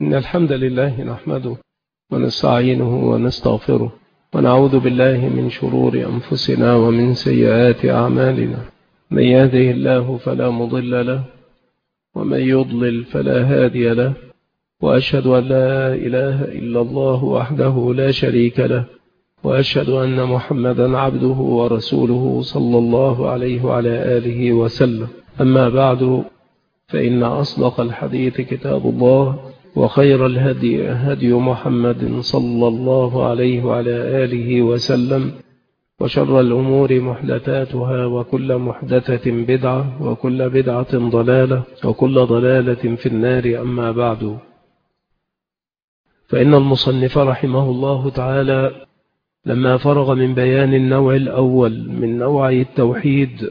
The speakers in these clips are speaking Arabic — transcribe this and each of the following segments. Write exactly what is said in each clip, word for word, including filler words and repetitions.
إن الحمد لله نحمده ونستعينه ونستغفره ونعوذ بالله من شرور أنفسنا ومن سيئات أعمالنا. من يهده الله فلا مضل له ومن يضلل فلا هادي له، وأشهد أن لا إله إلا الله وحده لا شريك له، وأشهد أن محمدا عبده ورسوله صلى الله عليه وعلى آله وسلم. أما بعد، فإن أصدق الحديث كتاب الله، وخير الهدي هدي محمد صلى الله عليه وعلى آله وسلم، وشر الأمور محدثاتها، وكل محدثة بدعة، وكل بدعة ضلالة، وكل ضلالة في النار. أما بعد، فإن المصنف رحمه الله تعالى لما فرغ من بيان النوع الأول من نوعي التوحيد،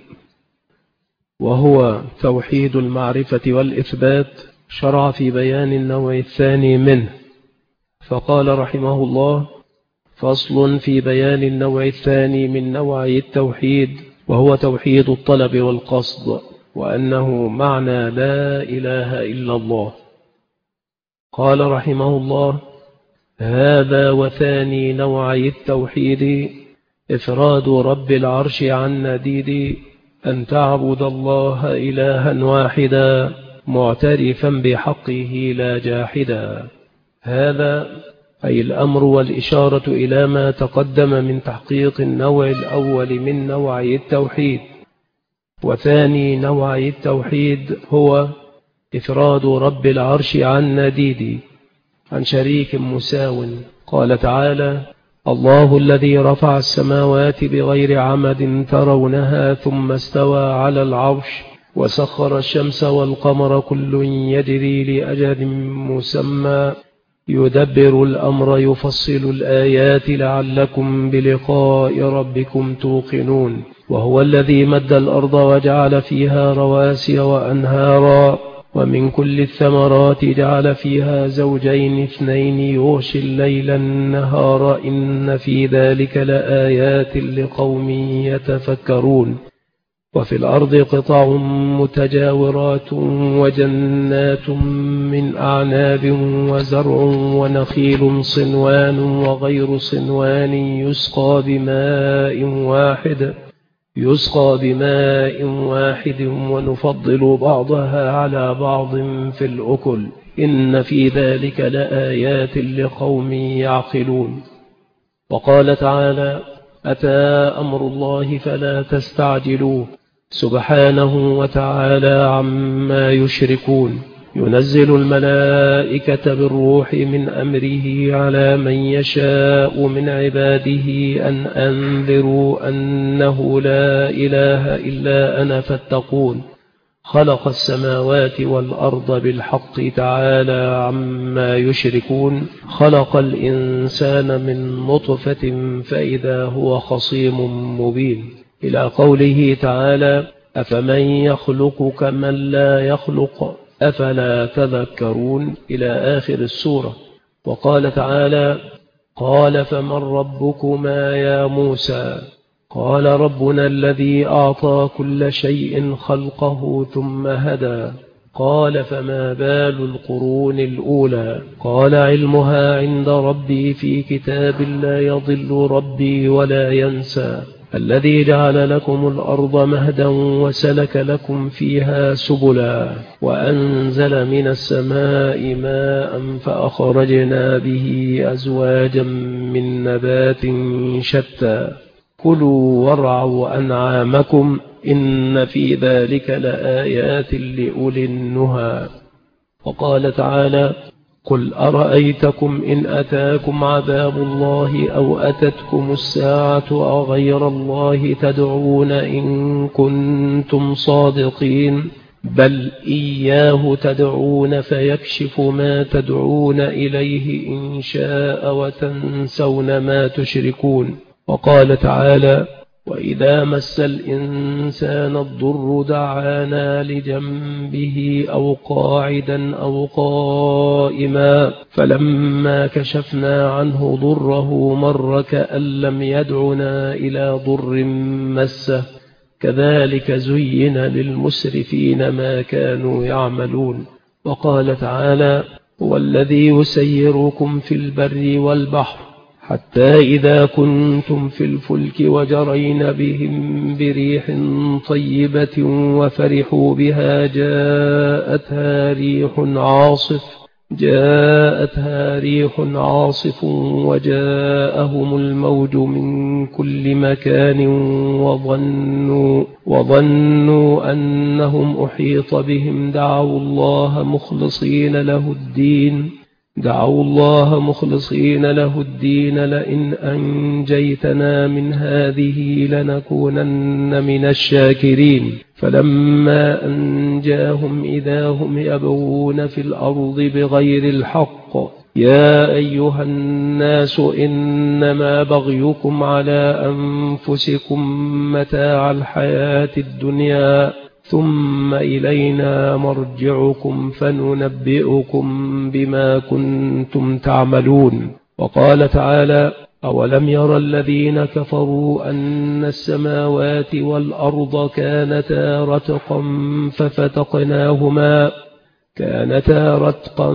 وهو توحيد المعرفة والإثبات، شرع في بيان النوع الثاني منه، فقال رحمه الله: فصل في بيان النوع الثاني من نوعي التوحيد، وهو توحيد الطلب والقصد، وأنه معنى لا إله إلا الله. قال رحمه الله: هذا وثاني نوعي التوحيد إفراد رب العرش عن نديد، أن تعبد الله إلها واحدا معترفا بحقه لا جاحدا. هذا أي الأمر والإشارة إلى ما تقدم من تحقيق النوع الأول من نوعي التوحيد. وثاني نوعي التوحيد هو إفراد رب العرش عن نديد، عن شريك مساو. قال تعالى: الله الذي رفع السماوات بغير عمد ترونها ثم استوى على العرش وسخر الشمس والقمر كل يجري لأجل مسمى يدبر الأمر يفصل الآيات لعلكم بلقاء ربكم توقنون. وهو الذي مد الأرض وجعل فيها رواسي وأنهارا ومن كل الثمرات جعل فيها زوجين اثنين يغشي الليل النهار إن في ذلك لآيات لقوم يتفكرون. وفي الأرض قطع متجاورات وجنات من أعناب وزرع ونخيل صنوان وغير صنوان يسقى بماء واحد يسقى بماء واحد ونفضل بعضها على بعض في الأكل إن في ذلك لآيات لقوم يعقلون. وقال تعالى: أتى أمر الله فلا تستعجلوه سبحانه وتعالى عما يشركون. ينزل الملائكة بالروح من أمره على من يشاء من عباده أن أنذروا أنه لا إله إلا أنا فاتقون. خلق السماوات والأرض بالحق تعالى عما يشركون. خلق الإنسان من نطفة فإذا هو خصيم مبين، إلى قوله تعالى: أفمن يخلق كمن لا يخلق أفلا تذكرون، إلى آخر السورة. وقال تعالى: قال فمن ربكما يا موسى؟ قال ربنا الذي أعطى كل شيء خلقه ثم هدى. قال فما بال القرون الأولى؟ قال علمها عند ربي في كتاب لا يضل ربي ولا ينسى. الذي جعل لكم الأرض مهدا وسلك لكم فيها سبلا وأنزل من السماء ماء فأخرجنا به أزواجا من نبات شتى كلوا وارعوا أنعامكم إن في ذلك لآيات لأولي النهى. وقال تعالى: قل أرأيتكم إن أتاكم عذاب الله أو أتتكم الساعة أغير الله تدعون إن كنتم صادقين بل إياه تدعون فيكشف ما تدعون إليه إن شاء وتنسون ما تشركون. وقال تعالى: وإذا مس الإنسان الضر دعانا لجنبه أو قاعدا أو قائما فلما كشفنا عنه ضره مر كأن لم يدعنا إلى ضر مسه كذلك زين للمسرفين ما كانوا يعملون. وقال تعالى: هو الذي يسيركم في البر والبحر حتى إذا كنتم في الفلك وجرين بهم بريح طيبة وفرحوا بها جاءتها ريح عاصف جاءتها ريح عاصف وجاءهم الموج من كل مكان وظنوا, وظنوا أنهم أحيط بهم دعوا الله مخلصين له الدين دعوا الله مخلصين له الدين لئن أنجيتنا من هذه لنكونن من الشاكرين فلما أنجاهم إذا هم يبغون في الأرض بغير الحق يا أيها الناس إنما بغيكم على أنفسكم متاع الحياة الدنيا ثم إلينا مرجعكم فننبئكم بما كنتم تعملون. وقال تعالى أولم ير الذين كفروا أن السماوات والأرض كانتا رتقا ففتقناهما كانتا رتقا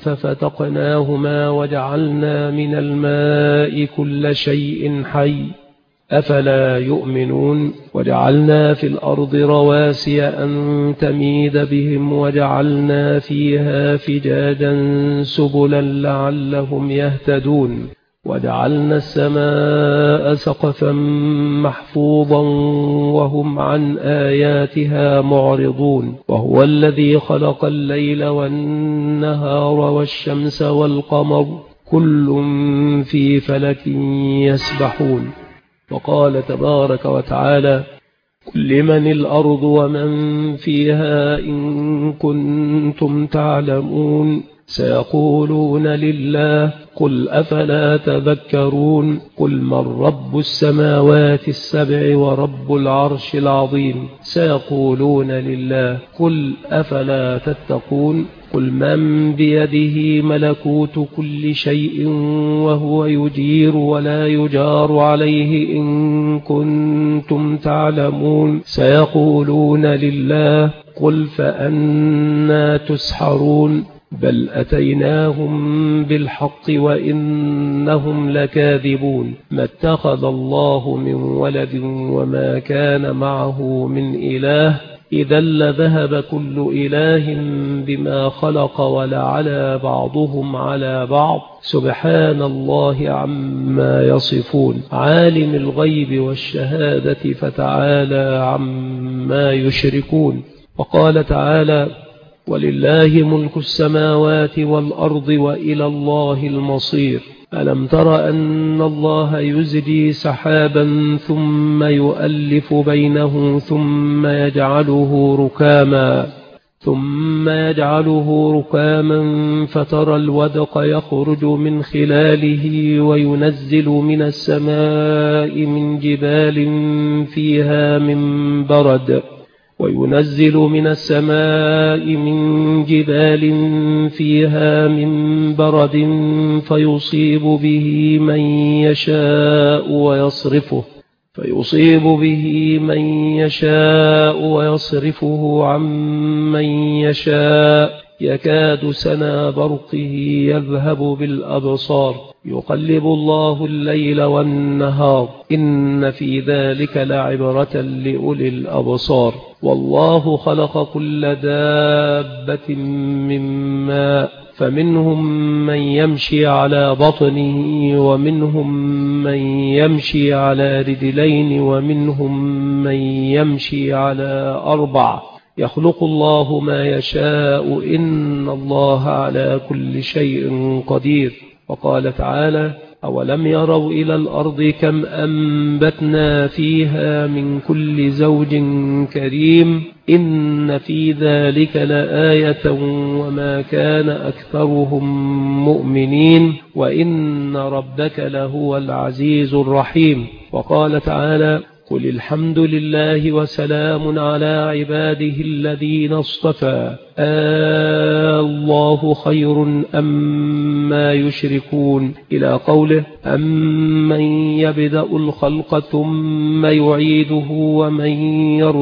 ففتقناهما وجعلنا من الماء كل شيء حي أفلا يؤمنون وجعلنا في الأرض رواسي أن تميد بهم وجعلنا فيها فجاجا سبلا لعلهم يهتدون وجعلنا السماء سقفا محفوظا وهم عن آياتها معرضون وهو الذي خلق الليل والنهار والشمس والقمر كل في فلك يسبحون. وقال تبارك وتعالى قل لمن الأرض ومن فيها إن كنتم تعلمون سيقولون لله قل أفلا تذكرون قل من رب السماوات السبع ورب العرش العظيم سيقولون لله قل أفلا تتقون قل من بيده ملكوت كل شيء وهو يجير ولا يجار عليه إن كنتم تعلمون سيقولون لله قل فأنى تسحرون بل أتيناهم بالحق وإنهم لكاذبون ما اتخذ الله من ولد وما كان معه من إله إذا لذهب كل إله بما خلق ولعلى بعضهم على بعض سبحان الله عما يصفون عالم الغيب والشهادة فتعالى عما يشركون. وقال تعالى ولله ملك السماوات والأرض وإلى الله المصير ألم تر أن الله يزجي سحابا ثم يؤلف بينه ثم يجعله ركاما ثم يجعله ركاما فترى الودق يخرج من خلاله وينزل من السماء من جبال فيها من برد وينزل من السماء من جبال فيها من برد فيصيب به من يشاء ويصرفه فيصيب به من يشاء ويصرفه عن من يشاء يكاد سنا برقه يذهب بالأبصار يقلب الله الليل والنهار إن في ذلك لعبرة لأولي الأبصار والله خلق كل دابة من ماء فمنهم من يمشي على بطنه ومنهم من يمشي على رجلين ومنهم من يمشي على أربع يخلق الله ما يشاء إن الله على كل شيء قدير. وقال تعالى أولم يروا إلى الأرض كم أنبتنا فيها من كل زوج كريم إن في ذلك لآية وما كان أكثرهم مؤمنين وإن ربك لهو العزيز الرحيم. وقال تعالى قل الحمد لله وسلام على عباده الذين اصطفى آه الله خير أما يشركون إلى قوله أمن يبدأ الخلق ثم يعيده ومن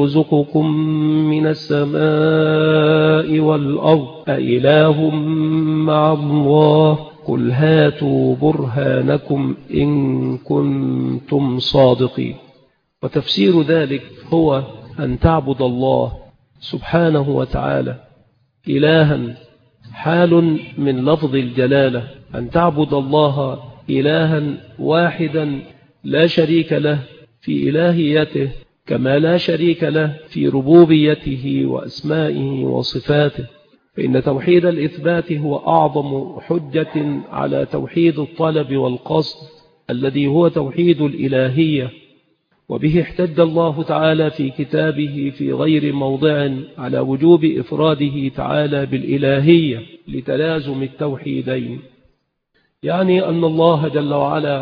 يرزقكم من السماء والأرض أإله مع الله قل هاتوا برهانكم إن كنتم صادقين. وتفسير ذلك هو أن تعبد الله سبحانه وتعالى إلها، حال من لفظ الجلالة، أن تعبد الله إلها واحدا لا شريك له في إلهيته، كما لا شريك له في ربوبيته وأسمائه وصفاته. فإن توحيد الإثبات هو أعظم حجة على توحيد الطلب والقصد الذي هو توحيد الإلهية، وبه احتج الله تعالى في كتابه في غير موضع على وجوب إفراده تعالى بالإلهية لتلازم التوحيدين. يعني أن الله جل وعلا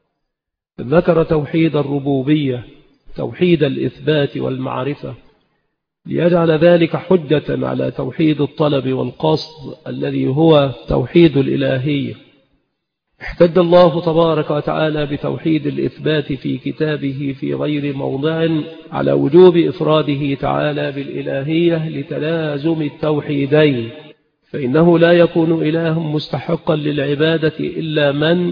ذكر توحيد الربوبية، توحيد الإثبات والمعرفة، ليجعل ذلك حجة على توحيد الطلب والقصد الذي هو توحيد الإلهية. احتج الله تبارك وتعالى بتوحيد الإثبات في كتابه في غير موضع على وجوب إفراده تعالى بالإلهية لتلازم التوحيدين، فإنه لا يكون إله مستحقا للعبادة إلا من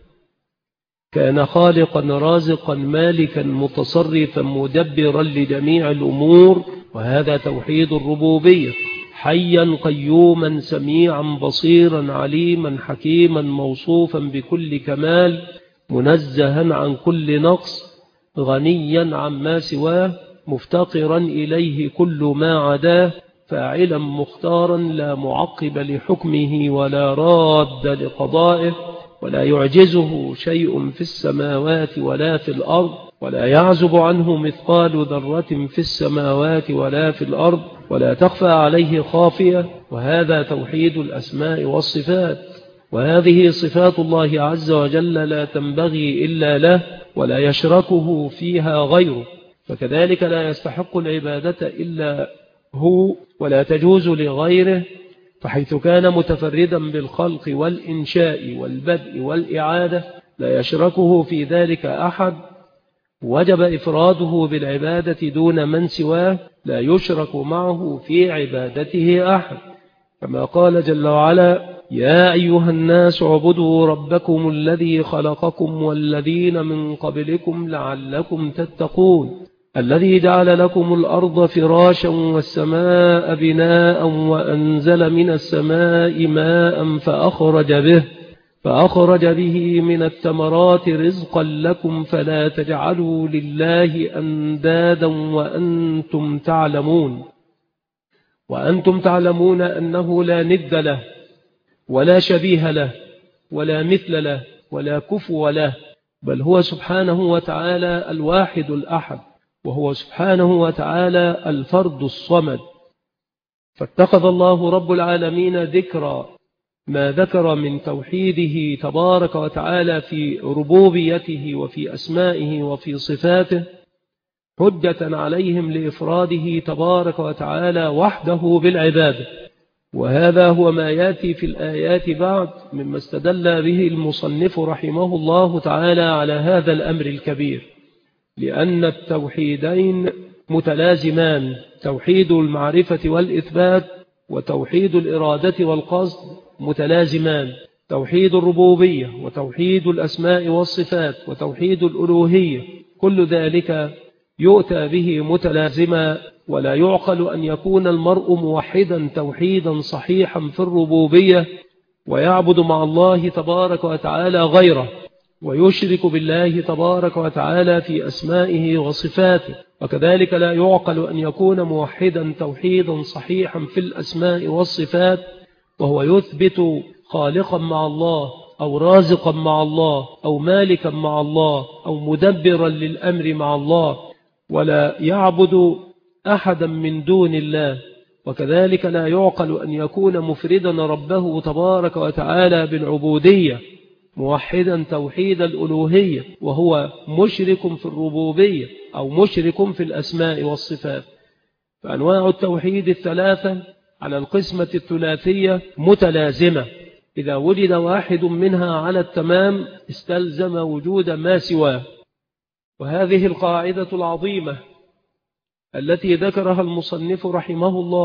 كان خالقا رازقا مالكا متصرفا مدبرا لجميع الأمور، وهذا توحيد الربوبية، حيا قيوما سميعا بصيرا عليما حكيما موصوفا بكل كمال، منزها عن كل نقص، غنيا عما سواه، مفتقرا إليه كل ما عداه، فاعلا مختارا لا معقب لحكمه ولا راد لقضائه، ولا يعجزه شيء في السماوات ولا في الأرض، ولا يعزب عنه مثقال ذرة في السماوات ولا في الأرض، ولا تخفى عليه خافية. وهذا توحيد الأسماء والصفات، وهذه صفات الله عز وجل لا تنبغي إلا له، ولا يشركه فيها غيره، فكذلك لا يستحق العبادة إلا هو، ولا تجوز لغيره، فحيث كان متفردا بالخلق والإنشاء والبدء والإعادة لا يشركه في ذلك أحد، وجب إفراده بالعبادة دون من سواه لا يشرك معه في عبادته أحد، كما قال جل وعلا: يا أيها الناس اعبدوا ربكم الذي خلقكم والذين من قبلكم لعلكم تتقون، الذي جعل لكم الأرض فراشا والسماء بناء وأنزل من السماء ماء فأخرج به فأخرج به من الثمرات رزقا لكم فلا تجعلوا لله أندادا وأنتم تعلمون وأنتم تعلمون أنه لا ند له ولا شبيه له ولا مثل له ولا كفو له، بل هو سبحانه وتعالى الواحد الأحد، وهو سبحانه وتعالى الفرد الصمد. فاتخذ الله رب العالمين ذكرى ما ذكر من توحيده تبارك وتعالى في ربوبيته وفي أسمائه وفي صفاته حجة عليهم لإفراده تبارك وتعالى وحده بالعبادة. وهذا هو ما يأتي في الآيات بعد مما استدل به المصنف رحمه الله تعالى على هذا الأمر الكبير، لأن التوحيدين متلازمان، توحيد المعرفة والإثبات وتوحيد الإرادة والقصد متلازمان، توحيد الربوبية وتوحيد الأسماء والصفات وتوحيد الألوهية، كل ذلك يؤتى به متلازما، ولا يعقل أن يكون المرء موحدا توحيدا صحيحا في الربوبية ويعبد مع الله تبارك وتعالى غيره، ويشرك بالله تبارك وتعالى في أسمائه وصفاته. وكذلك لا يعقل أن يكون موحدا توحيدا صحيحا في الأسماء والصفات وهو يثبت خالقا مع الله أو رازقا مع الله أو مالكا مع الله أو مدبرا للأمر مع الله، ولا يعبد أحدا من دون الله. وكذلك لا يعقل أن يكون مفردا ربه تبارك وتعالى بالعبودية موحدا توحيد الألوهية وهو مشرك في الربوبية أو مشرك في الأسماء والصفات. فأنواع التوحيد الثلاثة على القسمة الثلاثية متلازمة، إذا وجد واحد منها على التمام استلزم وجود ما سواه. وهذه القاعدة العظيمة التي ذكرها المصنف رحمه الله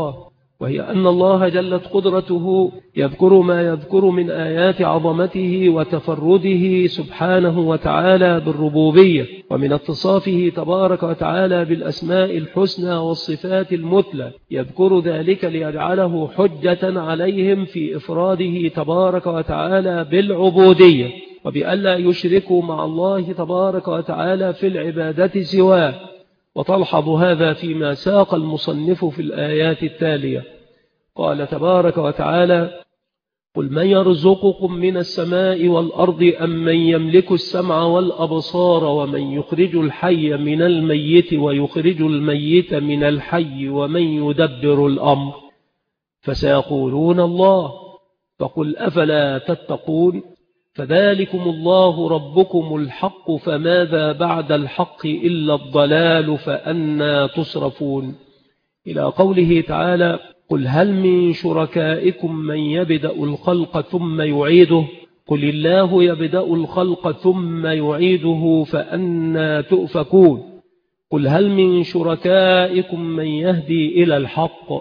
وهي أن الله جلت قدرته يذكر ما يذكر من آيات عظمته وتفرده سبحانه وتعالى بالربوبية، ومن اتصافه تبارك وتعالى بالأسماء الحسنى والصفات المثلى، يذكر ذلك ليجعله حجة عليهم في إفراده تبارك وتعالى بالعبودية، وبألا يشركوا مع الله تبارك وتعالى في العبادة سواه. وتلحظ هذا فيما ساق المصنف في الآيات التالية. قال تبارك وتعالى: قل من يرزقكم من السماء والأرض أم من يملك السمع والأبصار ومن يخرج الحي من الميت ويخرج الميت من الحي ومن يدبر الأمر، فسيقولون الله، فقل أفلا تتقون، فذلكم الله ربكم الحق، فماذا بعد الحق إلا الضلال، فأنى تصرفون. إلى قوله تعالى: قل هل من شركائكم من يبدأ الخلق ثم يعيده، قل الله يبدأ الخلق ثم يعيده، فأنى تؤفكون. قل هل من شركائكم من يهدي إلى الحق،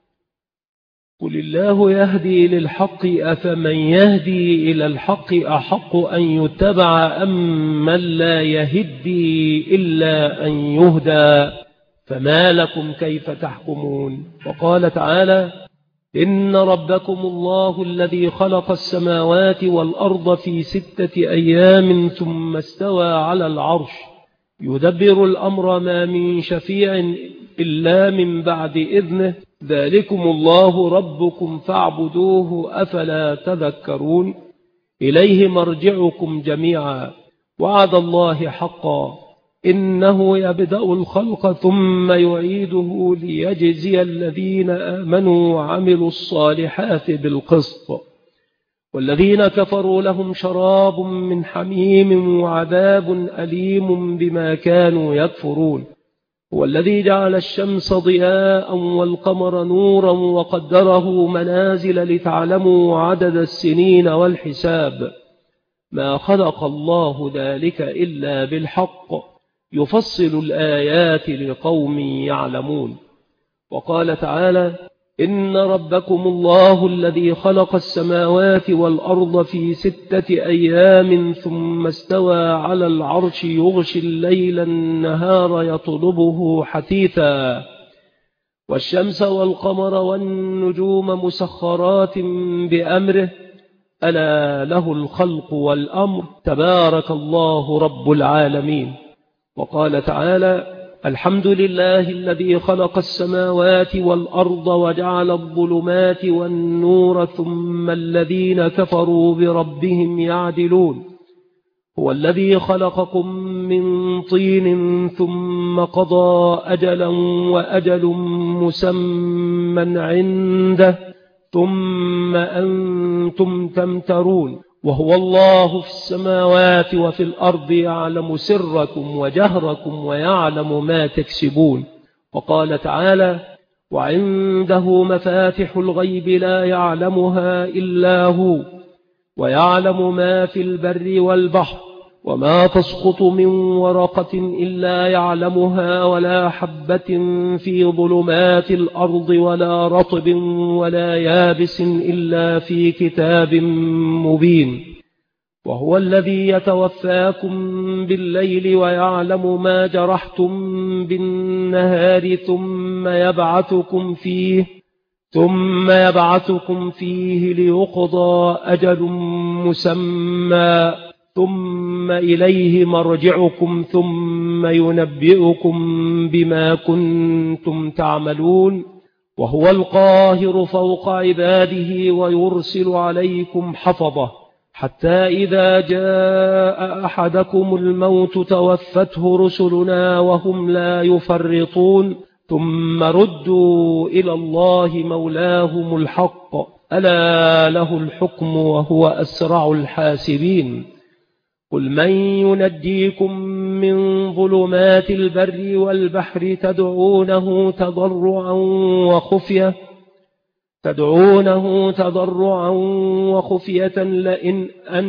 قل الله يهدي للحق، أفمن يهدي إلى الحق أحق أن يتبع أم من لا يهدي إلا أن يهدى، فما لكم كيف تحكمون. وقال تعالى: إن ربكم الله الذي خلق السماوات والأرض في ستة أيام ثم استوى على العرش يدبر الأمر ما من شفيع إلا من بعد إذنه، ذلكم الله ربكم فاعبدوه، أفلا تذكرون. إليه مرجعكم جميعا، وعد الله حقا، إنه يبدأ الخلق ثم يعيده ليجزي الذين آمنوا وعملوا الصالحات بالقسط، والذين كفروا لهم شراب من حميم وعذاب أليم بما كانوا يكفرون. هو الذي جعل الشمس ضياء والقمر نورا وقدره منازل لتعلموا عدد السنين والحساب، ما خلق الله ذلك إلا بالحق، يفصل الآيات لقوم يعلمون. وقال تعالى: إن ربكم الله الذي خلق السماوات والأرض في ستة أيام ثم استوى على العرش يغشي الليل النهار يطلبه حثيثا، والشمس والقمر والنجوم مسخرات بأمره، ألا له الخلق والأمر، تبارك الله رب العالمين. وقال تعالى: الحمد لله الذي خلق السماوات والأرض وجعل الظلمات والنور ثم الذين كفروا بربهم يعدلون. هو الذي خلقكم من طين ثم قضى أجلا وأجل مسمى عنده ثم أنتم تمترون. وهو الله في السماوات وفي الأرض يعلم سركم وجهركم ويعلم ما تكسبون. وقال تعالى: وعنده مفاتح الغيب لا يعلمها إلا هو ويعلم ما في البر والبحر وما تسقط من ورقة إلا يعلمها ولا حبة في ظلمات الأرض ولا رطب ولا يابس إلا في كتاب مبين. وهو الذي يتوفاكم بالليل ويعلم ما جرحتم بالنهار ثم يبعثكم فيه ثم يبعثكم فيه ليقضى أجل مسمى ثم إليه مرجعكم ثم ينبئكم بما كنتم تعملون. وهو القاهر فوق عباده ويرسل عليكم حفظه حتى إذا جاء أحدكم الموت توفته رسلنا وهم لا يفرطون ثم ردوا إلى الله مولاهم الحق ألا له الحكم وهو أسرع الحاسبين. قل من ينجيكم من ظلمات البر والبحر تدعونه تضرعا وخفية تدعونه تضرعا وخفية لئن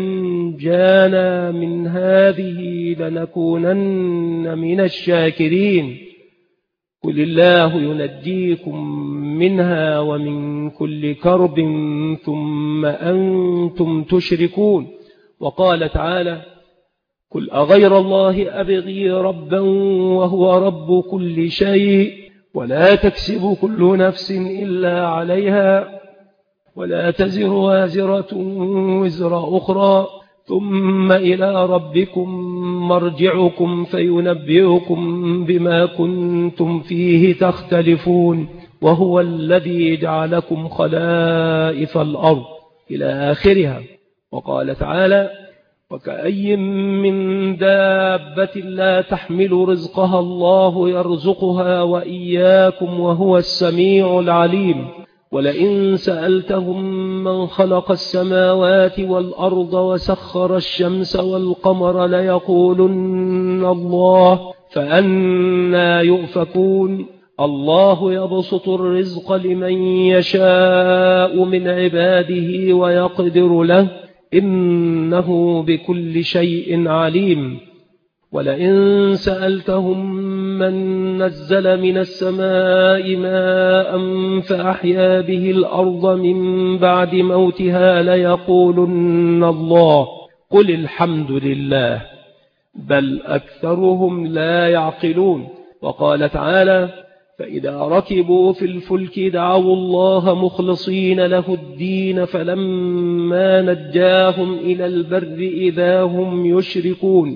أنجانا من هذه لنكونن من الشاكرين. قل الله ينجيكم منها ومن كل كرب ثم أنتم تشركون. وقال تعالى قل أغير الله أبغي ربا وهو رب كل شيء ولا تكسب كل نفس إلا عليها ولا تزر وازرة وزر أخرى ثم إلى ربكم مرجعكم فينبئكم بما كنتم فيه تختلفون وهو الذي جعلكم خلائف الأرض إلى آخرها. وقال تعالى وكأي من دابة لا تحمل رزقها الله يرزقها وإياكم وهو السميع العليم. ولئن سألتهم من خلق السماوات والأرض وسخر الشمس والقمر ليقولن الله فأنى يؤفكون. الله يبسط الرزق لمن يشاء من عباده ويقدر له إنه بكل شيء عليم. ولئن سألتهم من نزل من السماء ماء فأحيا به الأرض من بعد موتها ليقولن الله قل الحمد لله بل أكثرهم لا يعقلون. وقال تعالى فإذا ركبوا في الفلك دعوا الله مخلصين له الدين فلما نجاهم إلى البر إذا هم يشركون.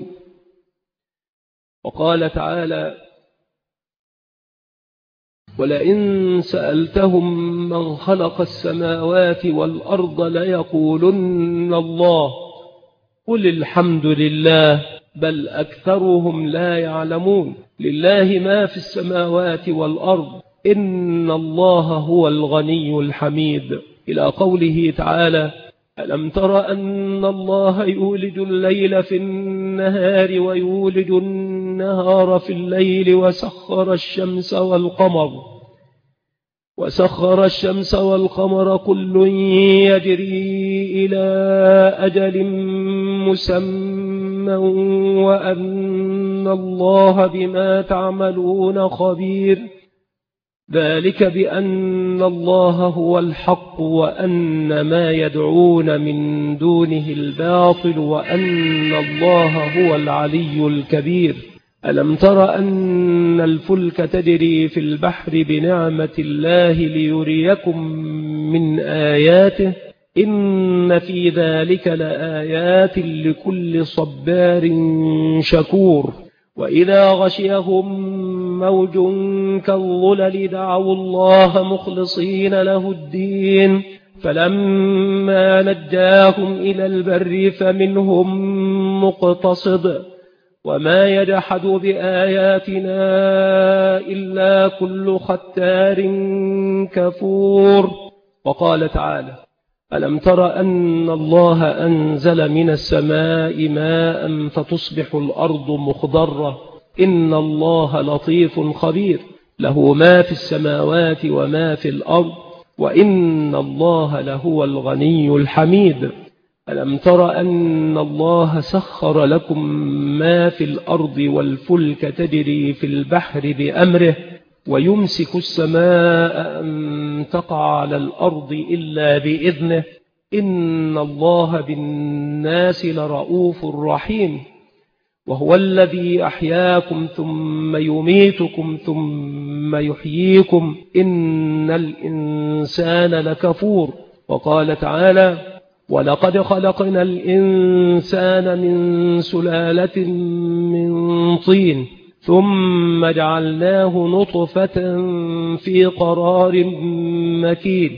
وقال تعالى ولئن سألتهم من خلق السماوات والأرض ليقولن الله قل الحمد لله بل أكثرهم لا يعلمون. لله ما في السماوات والأرض إن الله هو الغني الحميد إلى قوله تعالى ألم تر أن الله يولج الليل في النهار ويولج النهار في الليل وسخر الشمس والقمر وسخر الشمس والقمر كل يجري إلى أجل مسمى وأن الله بما تعملون خبير. ذلك بأن الله هو الحق وأن ما يدعون من دونه الباطل وأن الله هو العلي الكبير. ألم تر أن الفلك تجري في البحر بنعمة الله ليريكم من آياته إن في ذلك لآيات لكل صبار شكور. وإذا غشيهم موج كالظلل دعوا الله مخلصين له الدين فلما نجاهم إلى البر فمنهم مقتصد وما يجحد بآياتنا إلا كل ختار كفور. وقال تعالى ألم تر أن الله أنزل من السماء ماء فتصبح الأرض مخضرة إن الله لطيف خبير له ما في السماوات وما في الأرض وإن الله لهو الغني الحميد. ألم تر أن الله سخر لكم ما في الأرض والفلك تجري في البحر بأمره ويمسك السماء أن تقع على الأرض إلا بإذنه إن الله بالناس لرؤوف رحيم. وهو الذي أحياكم ثم يميتكم ثم يحييكم إن الإنسان لكفور. وقال تعالى ولقد خلقنا الإنسان من سلالة من طين ثم جعلناه نطفة في قرار مكين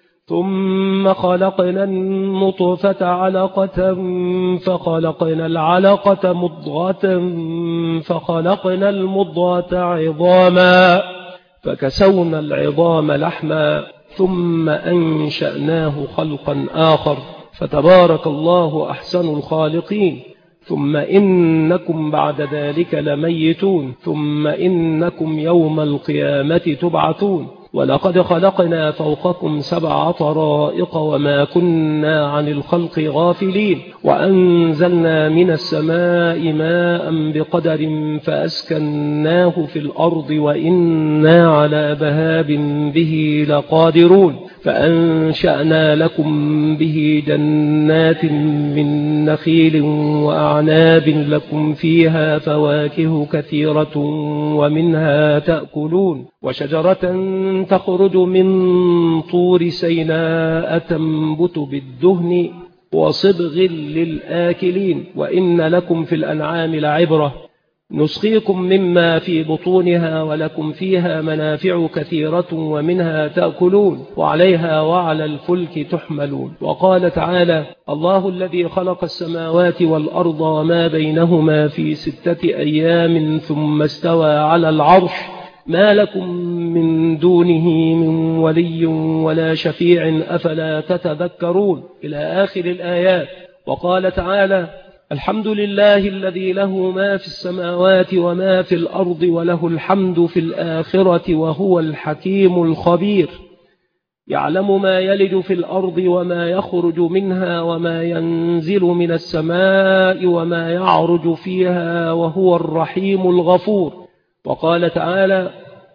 ثم خلقنا النطفة علقة فخلقنا العلقة مضغة فخلقنا المضغة عظاما فكسونا العظام لحما ثم أنشأناه خلقا آخر فتبارك الله أحسن الخالقين. ثم إنكم بعد ذلك لميتون ثم إنكم يوم القيامة تبعثون. ولقد خلقنا فوقكم سبع طرائق وما كنا عن الخلق غافلين وأنزلنا من السماء ماء بقدر فأسكناه في الأرض وإنا على ذهاب به لقادرون فأنشأنا لكم به جنات من نخيل وأعناب لكم فيها فواكه كثيرة ومنها تأكلون وشجرة تخرج من طور سيناء تنبت بالدهن وصبغ للآكلين وإن لكم في الأنعام لعبرة نسقيكم مما في بطونها ولكم فيها منافع كثيرة ومنها تأكلون وعليها وعلى الفلك تحملون. وقال تعالى: الله الذي خلق السماوات والأرض وما بينهما في ستة أيام ثم استوى على العرش ما لكم من دونه من ولي ولا شفيع أفلا تتذكرون إلى آخر الآيات. وقال تعالى: الحمد لله الذي له ما في السماوات وما في الأرض وله الحمد في الآخرة وهو الحكيم الخبير يعلم ما يلج في الأرض وما يخرج منها وما ينزل من السماء وما يعرج فيها وهو الرحيم الغفور. وقال تعالى: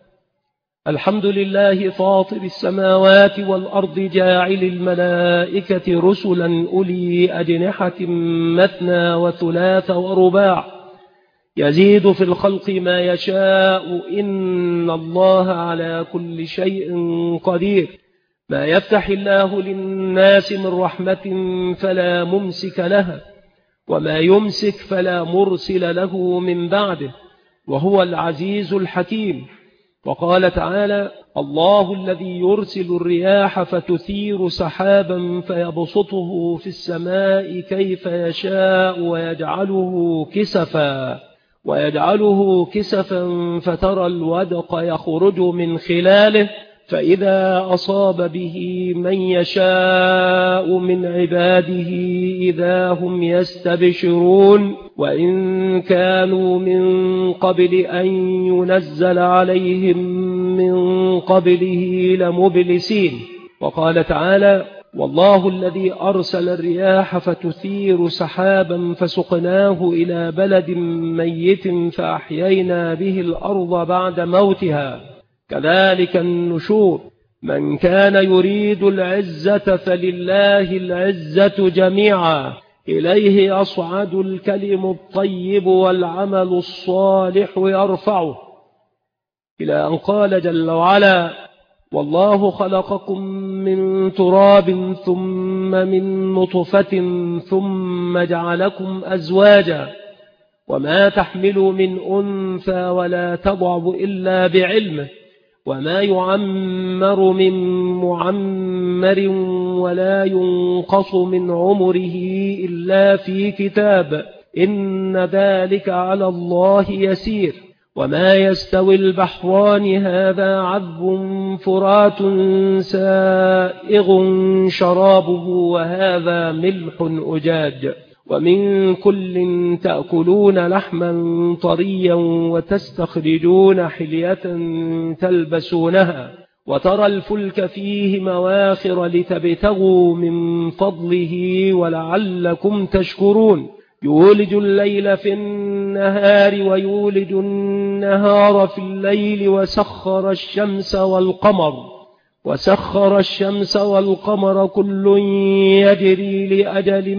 الحمد لله فاطر السماوات والأرض جاعل الملائكة رسلا أولي أجنحة مثنى وثلاث ورباع يزيد في الخلق ما يشاء إن الله على كل شيء قدير. ما يفتح الله للناس من رحمة فلا ممسك لها وما يمسك فلا مرسل له من بعده وهو العزيز الحكيم. وقال تعالى: الله الذي يرسل الرياح فتثير سحابا فيبسطه في السماء كيف يشاء ويجعله كسفا ويجعله كسفا فترى الودق يخرج من خلاله فإذا أصاب به من يشاء من عباده إذا هم يستبشرون وإن كانوا من قبل أن ينزل عليهم من قبله لمبلسين. وقال تعالى: والله الذي أرسل الرياح فتثير سحابا فسقناه إلى بلد ميت فأحيينا به الأرض بعد موتها كذلك النشور. من كان يريد العزة فلله العزة جميعا إليه يصعد الكلم الطيب والعمل الصالح يرفعه إلى أن قال جل وعلا: والله خلقكم من تراب ثم من نطفة ثم جعلكم أزواجا وما تحمل من أنثى ولا تضع إلا بعلمه وما يعمر من معمر ولا ينقص من عمره إلا في كتاب إن ذلك على الله يسير. وما يستوي البحران هذا عذب فرات سائغ شرابه وهذا ملح أجاج ومن كل تأكلون لحما طريا وتستخرجون حلية تلبسونها وترى الفلك فيه مواخر لتبتغوا من فضله ولعلكم تشكرون. يولج الليل في النهار ويولج النهار في الليل وسخر الشمس والقمر وسخر الشمس والقمر كل يجري لأجل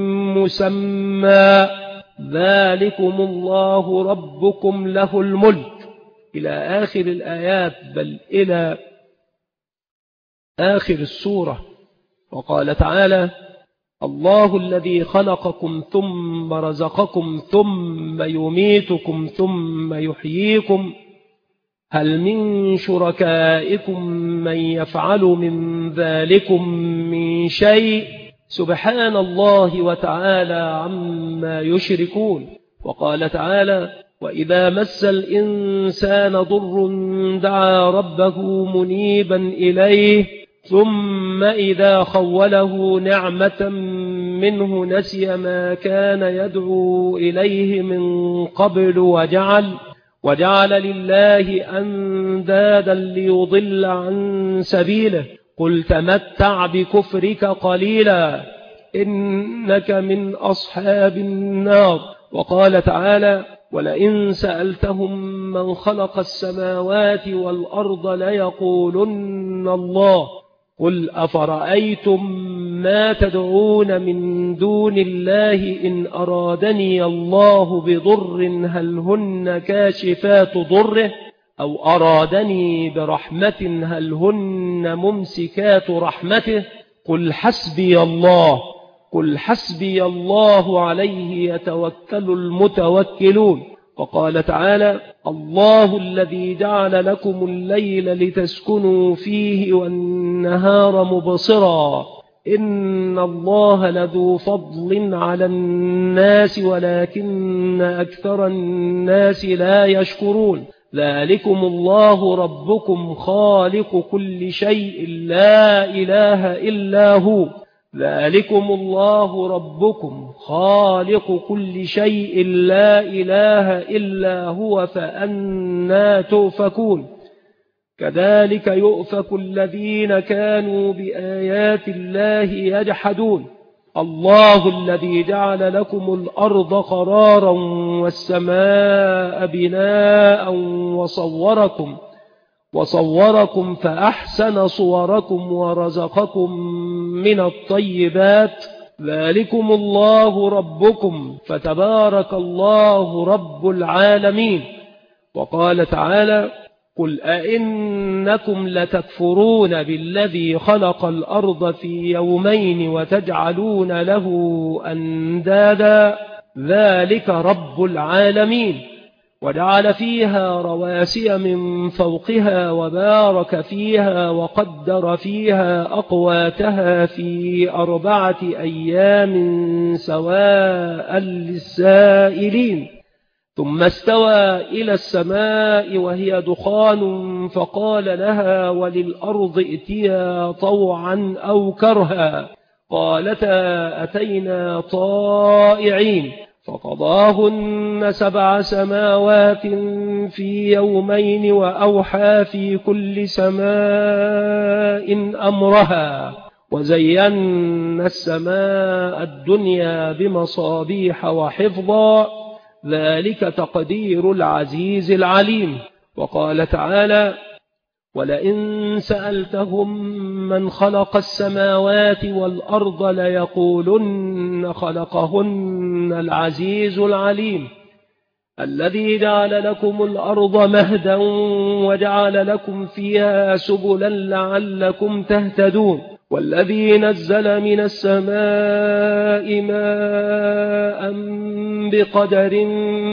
مسمى ذلكم الله ربكم له الملك إلى آخر الآيات بل إلى آخر السورة. وقال تعالى: الله الذي خلقكم ثم رزقكم ثم يميتكم ثم يحييكم هل من شركائكم من يفعل من ذلكم من شيء سبحان الله وتعالى عما يشركون. وقال تعالى: وإذا مس الإنسان ضر دعا ربه منيبا إليه ثم إذا خوله نعمة منه نسي ما كان يدعو إليه من قبل وجعل وجعل لله أندادا ليضل عن سبيله قل تمتع بكفرك قليلا إنك من أصحاب النار. وقال تعالى ولئن سألتهم من خلق السماوات والأرض ليقولن الله قل أفرأيتم ما تدعون من دون الله إن أرادني الله بضر هل هن كاشفات ضره أو أرادني برحمة هل هن ممسكات رحمته قل حسبي الله قل حسبي الله عليه يتوكل المتوكلون. وقال تعالى الله الذي جعل لكم الليل لتسكنوا فيه والنهار مبصرا إن الله لذو فضل على الناس ولكن أكثر الناس لا يشكرون. ذلكم الله ربكم خالق كل شيء لا إله إلا هو ذلكم الله ربكم خالق كل شيء لا إله إلا هو فأنى تؤفكون. كذلك يؤفك الذين كانوا بآيات الله يجحدون. الله الذي جعل لكم الأرض قرارا والسماء بناء وصوركم وصوركم فأحسن صوركم ورزقكم من الطيبات ذلكم الله ربكم فتبارك الله رب العالمين. وقال تعالى قل أئنكم لتكفرون بالذي خلق الأرض في يومين وتجعلون له أندادا ذلك رب العالمين. وجعل فيها رواسي من فوقها وبارك فيها وقدر فيها أقواتها في أربعة أيام سواء للسائلين ثم استوى إلى السماء وهي دخان فقال لها وللأرض ائتيا طوعا أو كرها قالتا أتينا طائعين فقضاهن سبع سماوات في يومين وأوحى في كل سماء أمرها وزينا السماء الدنيا بمصابيح وحفظا ذلك تقدير العزيز العليم. وقال تعالى ولئن سألتهم من خلق السماوات والأرض ليقولن خلقهن العزيز العليم الذي جعل لكم الأرض مهدا وجعل لكم فيها سبلا لعلكم تهتدون والذي نزل من السماء ماء بقدر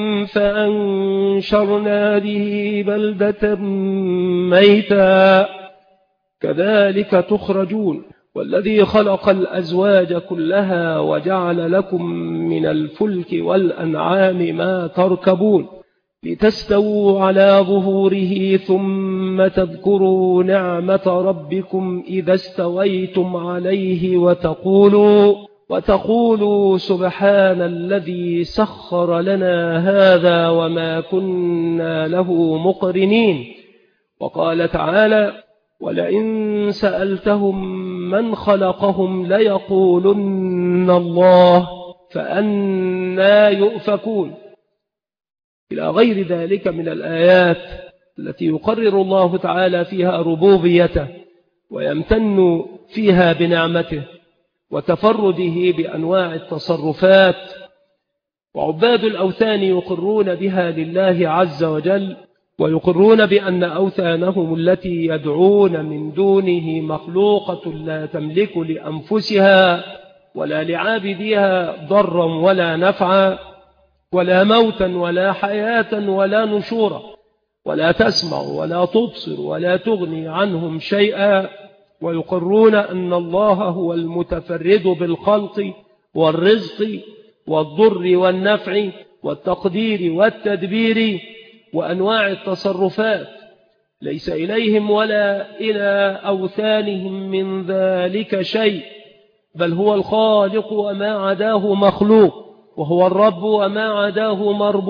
فأنشرنا به بلدة ميتا كذلك تخرجون والذي خلق الأزواج كلها وجعل لكم من الفلك والأنعام ما تركبون لتستووا على ظهوره ثم تذكروا نعمة ربكم إذا استويتم عليه وتقولوا, وتقولوا سبحان الذي سخر لنا هذا وما كنا له مقرنين. وقال تعالى ولئن سألتهم من خلقهم ليقولن الله فأنى يؤفكون إلى غير ذلك من الآيات التي يقرر الله تعالى فيها ربوبيته ويمتن فيها بنعمته وتفرده بأنواع التصرفات. وعباد الأوثان يقرون بها لله عز وجل ويقرون بأن أوثانهم التي يدعون من دونه مخلوقة لا تملك لأنفسها ولا لعابدها ضرا ولا نفعا ولا موتا ولا حياة ولا نشورا ولا تسمع ولا تبصر ولا تغني عنهم شيئا. ويقرون أن الله هو المتفرد بالخلق والرزق والضر والنفع والتقدير والتدبير وأنواع التصرفات ليس إليهم ولا إلى أوثانهم من ذلك شيء بل هو الخالق وما عداه مخلوق وهو الرب وما عداه مربوب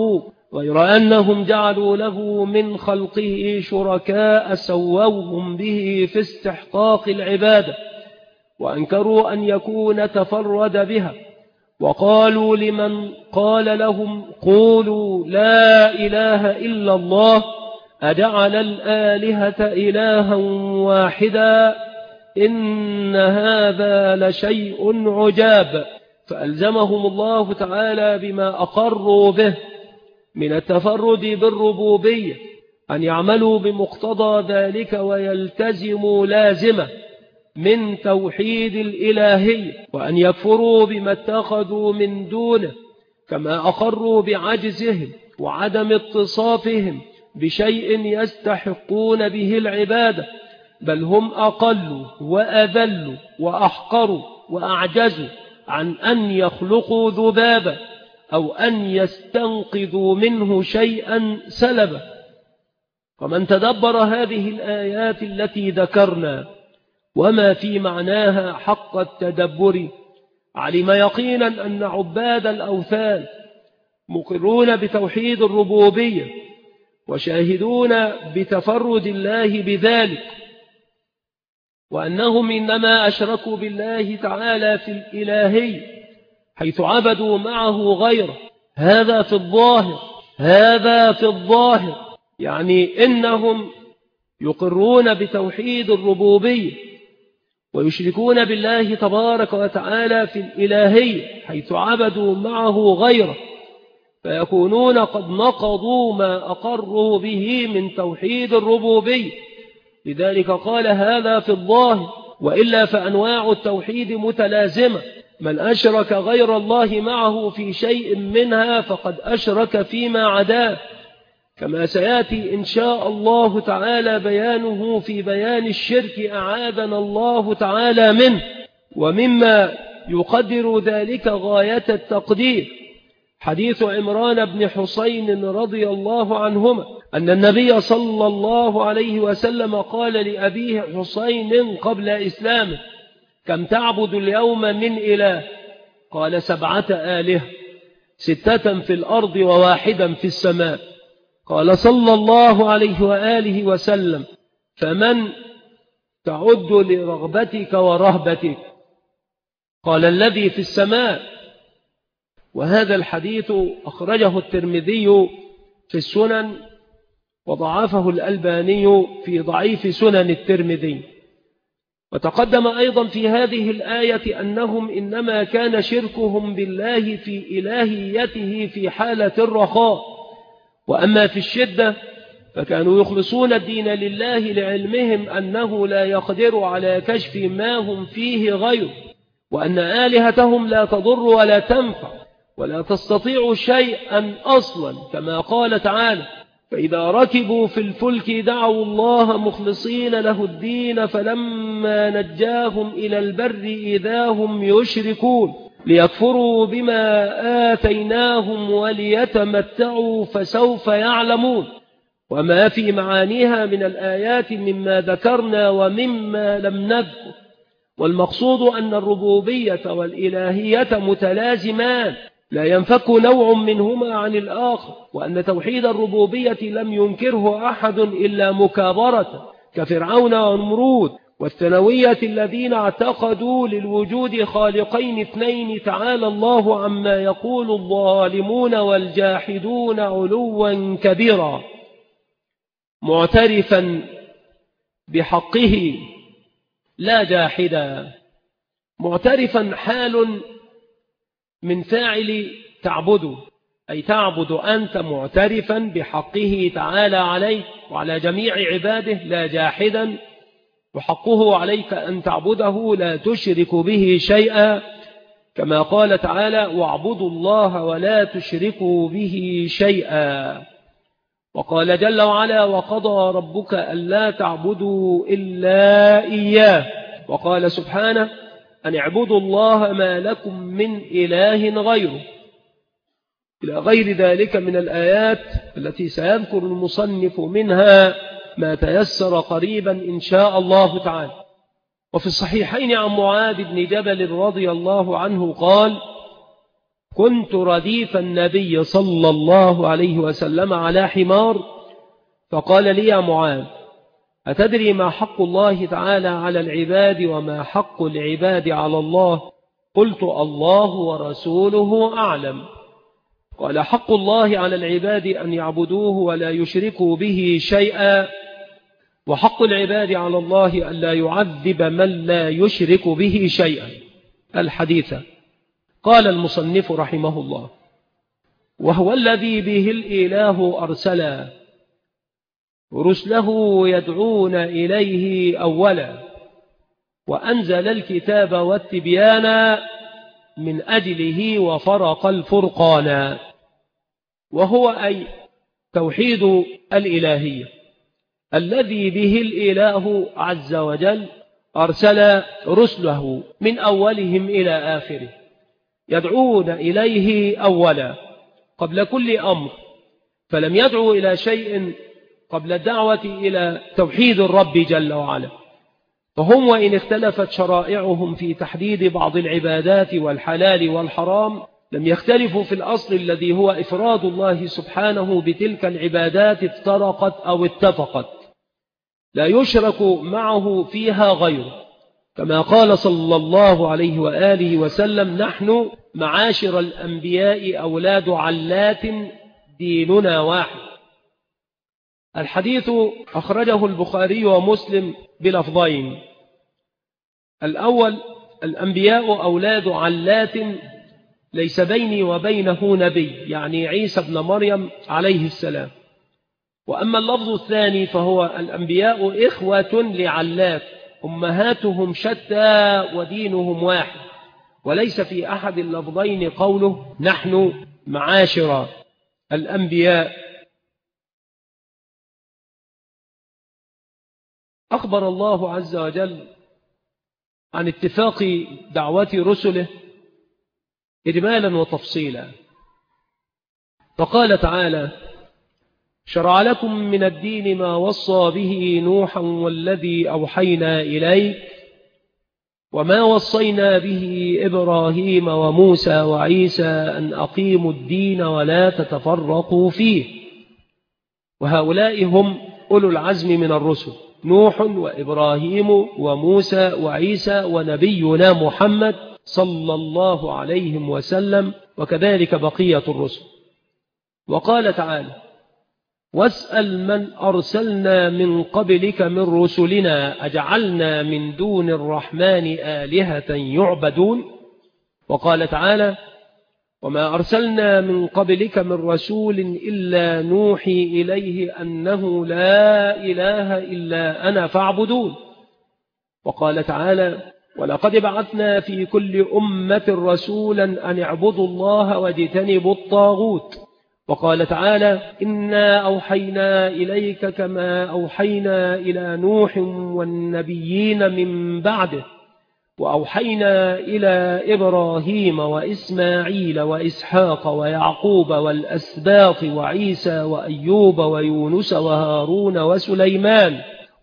غير أنهم جعلوا له من خلقه شركاء سووهم به في استحقاق العبادة، وأنكروا أن يكون تفرد بها، وقالوا لمن قال لهم قولوا لا إله إلا الله أجعل الآلهة إلها واحدا إن هذا لشيء عجاب. فألزمهم الله تعالى بما أقروا به من التفرد بالربوبية أن يعملوا بمقتضى ذلك ويلتزموا لازمة من توحيد الإلهية، وأن يكفروا بما اتخذوا من دونه، كما أقروا بعجزهم وعدم اتصافهم بشيء يستحقون به العبادة، بل هم أقل وأذل وأحقروا وأعجزوا عن أن يخلقوا ذبابا أو أن يستنقذوا منه شيئا سلبا. ومن تدبر هذه الآيات التي ذكرنا وما في معناها حق التدبر علم يقينا أن عباد الأوثان مقرون بتوحيد الربوبية وشاهدون بتفرد الله بذلك، وأنهم إنما أشركوا بالله تعالى في الإلهي حيث عبدوا معه غيره. هذا في الظاهر هذا في الظاهر يعني إنهم يقرون بتوحيد الربوبية ويشركون بالله تبارك وتعالى في الإلهي حيث عبدوا معه غيره، فيكونون قد نقضوا ما أقروا به من توحيد الربوبية. لذلك قال هذا في الظاهر، وإلا فأنواع التوحيد متلازمة، من أشرك غير الله معه في شيء منها فقد أشرك فيما عداه، كما سيأتي إن شاء الله تعالى بيانه في بيان الشرك أعاذنا الله تعالى منه. ومما يقدر ذلك غاية التقدير حديث عمران بن حسين رضي الله عنهما أن النبي صلى الله عليه وسلم قال لأبيه حسين قبل إسلامه: كم تعبد اليوم من إله؟ قال: سبعة آله، ستة في الأرض وواحدا في السماء. قال صلى الله عليه وآله وسلم: فمن تعد لرغبتك ورهبتك؟ قال: الذي في السماء. وهذا الحديث أخرجه الترمذي في السنن وضعفه الألباني في ضعيف سنن الترمذي. وتقدم أيضا في هذه الآية أنهم إنما كان شركهم بالله في إلهيته في حالة الرخاء، وأما في الشدة فكانوا يخلصون الدين لله لعلمهم أنه لا يقدر على كشف ما هم فيه غيره، وأن آلهتهم لا تضر ولا تنفع ولا تستطيع شيئا أصلا، كما قال تعالى: فإذا ركبوا في الفلك دعوا الله مخلصين له الدين فلما نجاهم إلى البر إذا هم يشركون ليكفروا بما آتيناهم وليتمتعوا فسوف يعلمون. وما في معانيها من الآيات مما ذكرنا ومما لم نذكر. والمقصود أن الربوبية والإلهية متلازمان لا ينفك نوع منهما عن الآخر، وأن توحيد الربوبية لم ينكره أحد إلا مكابرة كفرعون ونمرود والثانوية الذين اعتقدوا للوجود خالقين اثنين تعالى الله عما يقول الظالمون والجاحدون علوا كبيرا. معترفا بحقه لا جاحدا، معترفا حال من فاعل تعبد، أي تعبد أنت معترفا بحقه تعالى عليك وعلى جميع عباده لا جاحدا، وحقه عليك أن تعبده لا تشرك به شيئا، كما قال تعالى: واعبدوا الله ولا تشركوا به شيئا. وقال جل وعلا: وقضى ربك ألا تعبدوا إلا إياه. وقال سبحانه: أن اعبدوا الله ما لكم من إله غيره، إلى غير ذلك من الآيات التي سيذكر المصنف منها ما تيسر قريبا إن شاء الله تعالى. وفي الصحيحين عن معاذ بن جبل رضي الله عنه قال: كنت رديف النبي صلى الله عليه وسلم على حمار، فقال لي يا معاذ أتدري ما حق الله تعالى على العباد وما حق العباد على الله؟ قلت الله ورسوله أعلم. قال حق الله على العباد أن يعبدوه ولا يشركوا به شيئا، وحق العباد على الله أن لا يعذب من لا يشرك به شيئا. الحديث. قال المصنف رحمه الله: وهو الذي به الإله أرسلا رسله يدعون إليه أولا، وأنزل الكتاب والتبيان من أجله وفرق الفرقان. وهو أي توحيد الإلهية الذي به الإله عز وجل أرسل رسله من أولهم إلى آخره يدعون إليه أولا قبل كل أمر، فلم يدعو إلى شيء قبل الدعوة إلى توحيد الرب جل وعلا. فهم وإن اختلفت شرائعهم في تحديد بعض العبادات والحلال والحرام، لم يختلفوا في الأصل الذي هو إفراد الله سبحانه بتلك العبادات افترقت أو اتفقت، لا يشرك معه فيها غيره، كما قال صلى الله عليه وآله وسلم: نحن معاشر الأنبياء أولاد علات ديننا واحد. الحديث أخرجه البخاري ومسلم بلفظين: الأول: الأنبياء أولاد علات ليس بيني وبينه نبي، يعني عيسى بن مريم عليه السلام. وأما اللفظ الثاني فهو: الأنبياء إخوة لعلات أمهاتهم شتى ودينهم واحد. وليس في أحد اللفظين قوله نحن معاشر الأنبياء. أخبر الله عز وجل عن اتفاق دعوة رسله إجمالا وتفصيلا، فقال تعالى: شرع لكم من الدين ما وصى به نوحا والذي أوحينا إليك وما وصينا به إبراهيم وموسى وعيسى أن أقيموا الدين ولا تتفرقوا فيه. وهؤلاء هم أولو العزم من الرسل: نوح وإبراهيم وموسى وعيسى ونبينا محمد صلى الله عليه وسلم، وكذلك بقية الرسل. وقال تعالى: واسأل من أرسلنا من قبلك من رسلنا أجعلنا من دون الرحمن آلهة يعبدون. وقال تعالى: وما أرسلنا من قبلك من رسول إلا نوحي إليه أنه لا إله إلا أنا فاعبدون. وقال تعالى: ولقد بعثنا في كل أمة رسولا أن اعبدوا الله واجتنبوا الطاغوت. وقال تعالى: إنا أوحينا إليك كما أوحينا إلى نوح والنبيين من بعده وأوحينا إلى إبراهيم وإسماعيل وإسحاق ويعقوب والأسباط وعيسى وأيوب ويونس وهارون وسليمان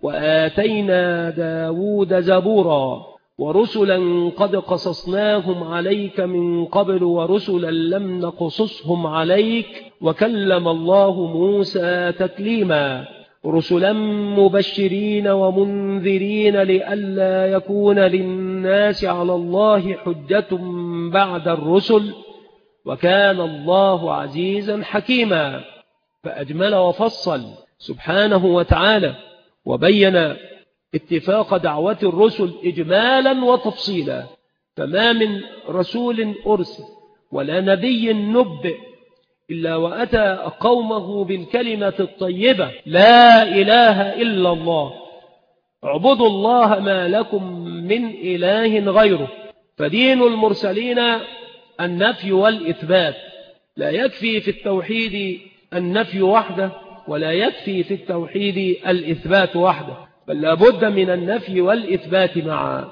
وآتينا داود زبورا ورسلا قد قصصناهم عليك من قبل ورسلا لم نقصصهم عليك وكلم الله موسى تكليما رسلا مبشرين ومنذرين لئلا يكون للناس على الله حجة بعد الرسل وكان الله عزيزا حكيما. فأجمل وفصل سبحانه وتعالى وبين اتفاق دعوة الرسل إجمالا وتفصيلا، فما من رسول أرسل ولا نبي نبئ إلا وأتى قومه بالكلمة الطيبة: لا إله إلا الله، اعبدوا الله ما لكم من إله غيره. فدين المرسلين النفي والإثبات، لا يكفي في التوحيد النفي وحده ولا يكفي في التوحيد الإثبات وحده، بل لابد من النفي والإثبات معا.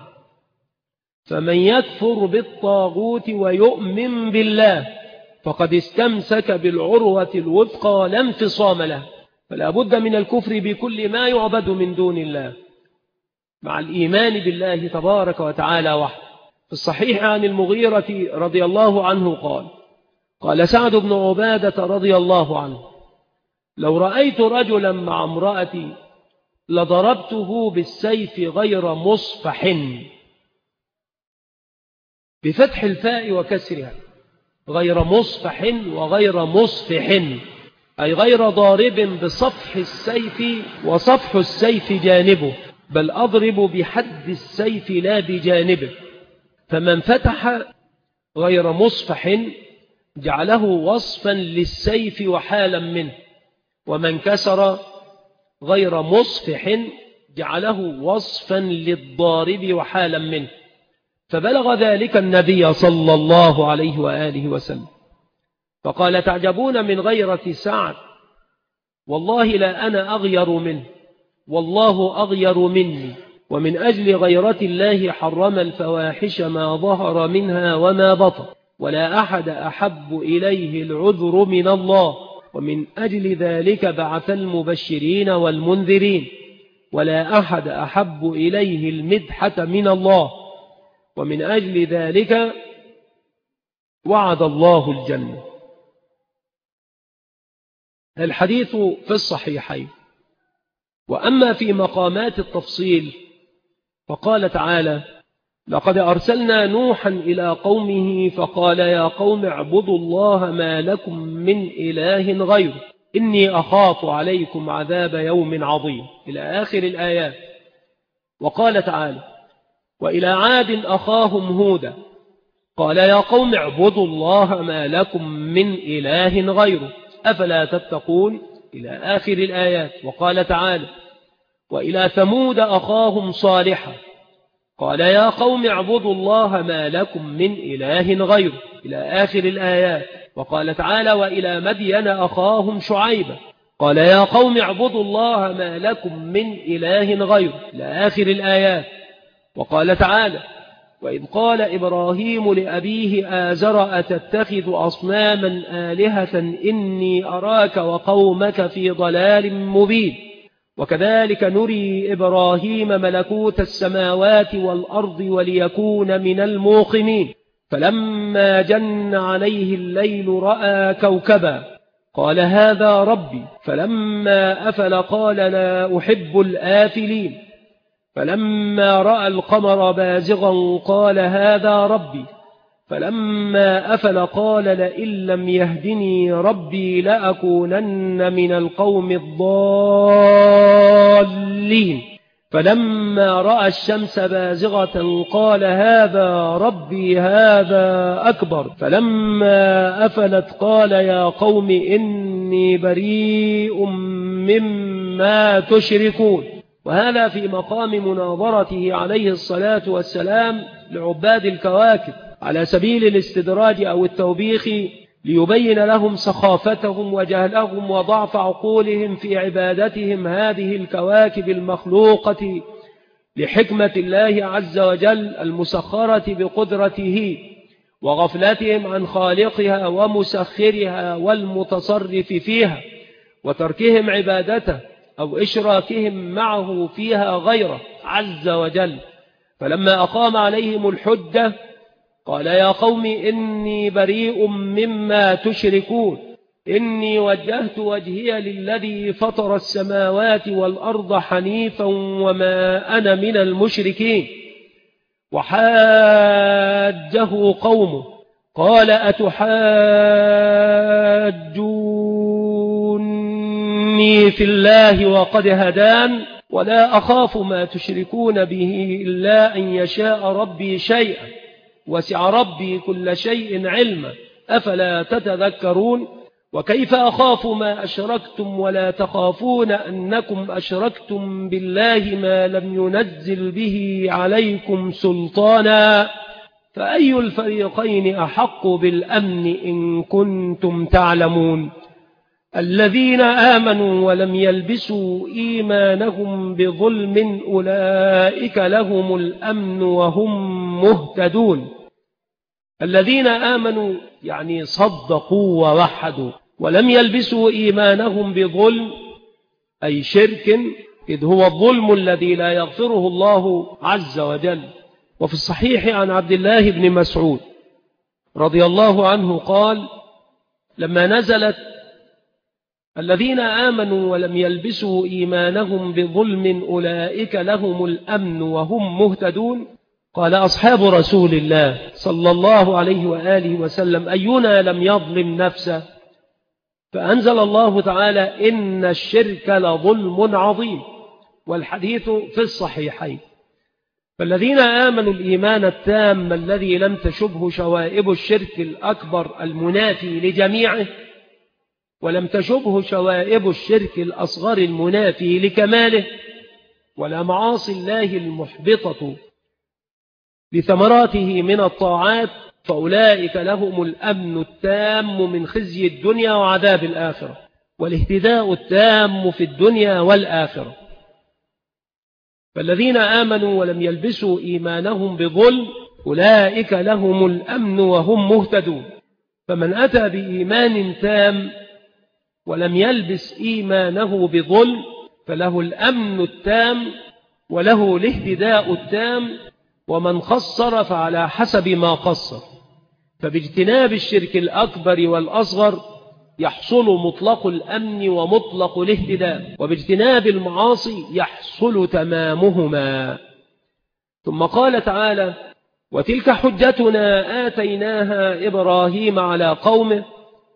فمن يكفر بالطاغوت ويؤمن بالله فقد استمسك بالعروة الوثقى لا انفصام له. فلا بد من الكفر بكل ما يعبد من دون الله مع الإيمان بالله تبارك وتعالى وحده. في الصحيح عن المغيرة رضي الله عنه قال: قال سعد بن عبادة رضي الله عنه: لو رأيت رجلا مع امرأتي لضربته بالسيف غير مصفح، بفتح الفاء وكسرها، غير مصفح وغير مصفح، أي غير ضارب بصفح السيف وصفح السيف جانبه، بل أضرب بحد السيف لا بجانبه. فمن فتح غير مصفح جعله وصفا للسيف وحالا منه، ومن كسر غير مصفح جعله وصفا للضارب وحالا منه. فبلغ ذلك النبي صلى الله عليه وآله وسلم، فقال: تعجبون من غيرة سعد، والله لا أنا أغير منه، والله أغير مني، ومن أجل غيرة الله حرم الفواحش ما ظهر منها وما بطن، ولا أحد أحب إليه العذر من الله، ومن أجل ذلك بعث المبشرين والمنذرين، ولا أحد أحب إليه المدحة من الله، ومن أجل ذلك وعد الله الجنة. الحديث في الصحيحين. وأما في مقامات التفصيل فقال تعالى: لقد أرسلنا نوحا إلى قومه فقال يا قوم اعبدوا الله ما لكم من إله غيره إني أخاف عليكم عذاب يوم عظيم، إلى آخر الآيات. وقال تعالى: وإلى عاد أخاهم هودا قال يا قوم اعبدوا الله ما لكم من إله غيره أفلا تتقون، إلى آخر الآيات. وقال تعالى: وإلى ثمود أخاهم صالحا قال يا قوم اعبدوا الله ما لكم من إله غيره، إلى آخر الآيات. وقال تعالى: وإلى مدين أخاهم شعيبا قال يا قوم اعبدوا الله ما لكم من إله غيره، إلى آخر الآيات. وقال تعالى: وإذ قال إبراهيم لأبيه آزر أتتخذ أصناما آلهة إني أراك وقومك في ضلال مبين. وكذلك نري إبراهيم ملكوت السماوات والأرض وليكون من الموقنين، فلما جن عليه الليل رأى كوكبا قال هذا ربي، فلما أفل قال لا أحب الآفلين، فلما رأى القمر بازغا قال هذا ربي، فلما أفل قال لئن لم يهدني ربي لأكونن من القوم الضالين، فلما رأى الشمس بازغة قال هذا ربي هذا أكبر، فلما أفلت قال يا قوم إني بريء مما تشركون. وهذا في مقام مناظرته عليه الصلاة والسلام لعباد الكواكب على سبيل الاستدراج أو التوبيخ، ليبين لهم سخافتهم وجهلهم وضعف عقولهم في عبادتهم هذه الكواكب المخلوقة لحكمة الله عز وجل المسخرة بقدرته، وغفلتهم عن خالقها ومسخرها والمتصرف فيها، وتركهم عبادته أو إشراكهم معه فيها غيره عز وجل. فلما أقام عليهم الحجة قال يا قوم إني بريء مما تشركون إني وجهت وجهي للذي فطر السماوات والأرض حنيفا وما أنا من المشركين. وحاجه قومه قال أتحاجوني في الله وقد هدان ولا أخاف ما تشركون به إلا أن يشاء ربي شيئا وسع ربي كل شيء علما أفلا تتذكرون. وكيف أخاف ما أشركتم ولا تخافون أنكم أشركتم بالله ما لم ينزل به عليكم سلطانا فأي الفريقين أحق بالأمن إن كنتم تعلمون. الذين آمنوا ولم يلبسوا إيمانهم بظلم أولئك لهم الأمن وهم مهتدون. الذين آمنوا يعني صدقوا ووحدوا، ولم يلبسوا إيمانهم بظلم أي شرك، إذ هو الظلم الذي لا يغفره الله عز وجل. وفي الصحيح عن عبد الله بن مسعود رضي الله عنه قال لما نزلت الذين آمنوا ولم يلبسوا إيمانهم بظلم أولئك لهم الأمن وهم مهتدون، قال أصحاب رسول الله صلى الله عليه وآله وسلم أينا لم يظلم نفسه؟ فأنزل الله تعالى إن الشرك لظلم عظيم، والحديث في الصحيحين. فالذين آمنوا الإيمان التام الذي لم تشبه شوائب الشرك الأكبر المنافي لجميعه، ولم تشبه شوائب الشرك الأصغر المنافي لكماله، ولا معاصي الله المحبطة لثمراته من الطاعات، فأولئك لهم الأمن التام من خزي الدنيا وعذاب الآخرة، والاهتداء التام في الدنيا والآخرة. فالذين آمنوا ولم يلبسوا إيمانهم بظلم أولئك لهم الأمن وهم مهتدون. فمن أتى بإيمان تام ولم يلبس إيمانه بظلم فله الأمن التام وله الاهتداء التام، ومن خسر فعلى حسب ما قصر. فباجتناب الشرك الأكبر والأصغر يحصل مطلق الأمن ومطلق الاهتداء، وباجتناب المعاصي يحصل تمامهما. ثم قال تعالى: وتلك حجتنا آتيناها إبراهيم على قومه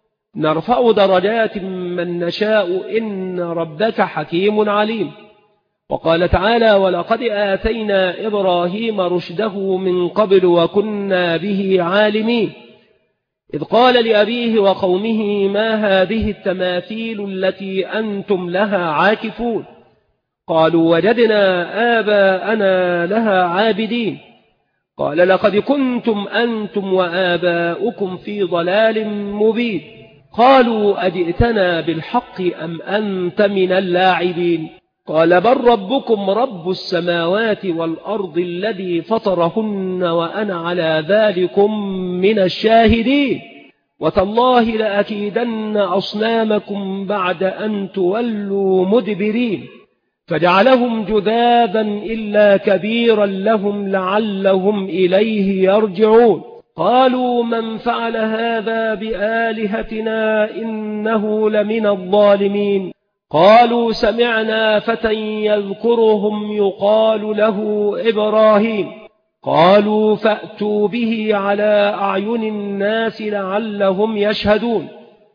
نرفع درجات من نشاء إن ربك حكيم عليم. وقال تعالى: ولقد آتينا إبراهيم رشده من قبل وكنا به عالمين، إذ قال لأبيه وقومه ما هذه التماثيل التي أنتم لها عاكفون؟ قالوا وجدنا آباءنا لها عابدين. قال لقد كنتم أنتم وآباؤكم في ضلال مبين. قالوا أجئتنا بالحق أم أنت من اللاعبين؟ قال بل ربكم رب السماوات والأرض الذي فطرهن وأنا على ذلكم من الشاهدين. وتالله لأكيدن أصنامكم بعد أن تولوا مدبرين. فجعلهم جذاذا إلا كبيرا لهم لعلهم إليه يرجعون. قالوا من فعل هذا بآلهتنا إنه لمن الظالمين. قالوا سمعنا فتى يذكرهم يقال له إبراهيم. قالوا فأتوا به على أعين الناس لعلهم يشهدون.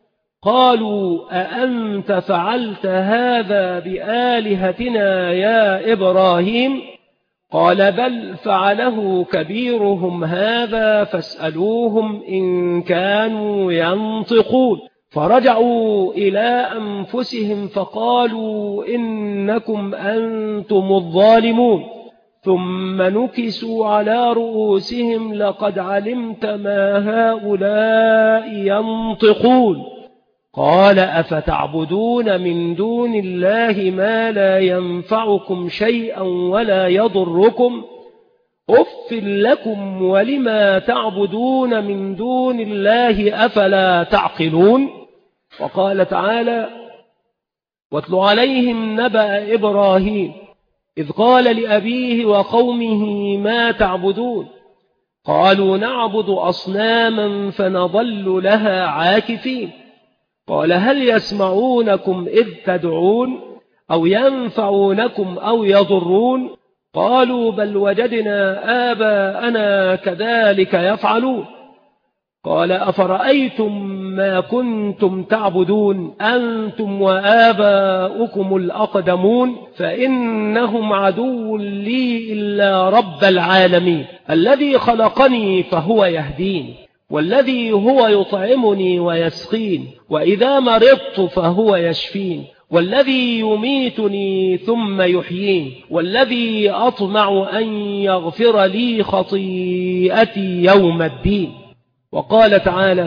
قالوا أأنت فعلت هذا بآلهتنا يا إبراهيم؟ قال بل فعله كبيرهم هذا فاسألوهم إن كانوا ينطقون. فرجعوا إلى أنفسهم فقالوا إنكم أنتم الظالمون. ثم نكسوا على رؤوسهم لقد علمت ما هؤلاء ينطقون. قال أفتعبدون من دون الله ما لا ينفعكم شيئا ولا يضركم؟ أف لكم ولما تعبدون من دون الله أفلا تعقلون؟ وقال تعالى: واتل عليهم نبأ إبراهيم إذ قال لأبيه وقومه ما تعبدون؟ قالوا نعبد أصناما فنظل لها عاكفين. قال هل يسمعونكم إذ تدعون أو ينفعونكم أو يضرون؟ قالوا بل وجدنا آباءنا كذلك يفعلون. قال أفرأيتم ما كنتم تعبدون أنتم وآباؤكم الأقدمون فإنهم عدو لي إلا رب العالمين الذي خلقني فهو يهدين والذي هو يطعمني ويسقين وإذا مرضت فهو يشفين والذي يميتني ثم يحيين والذي أطمع أن يغفر لي خطيئتي يوم الدين. وقال تعالى: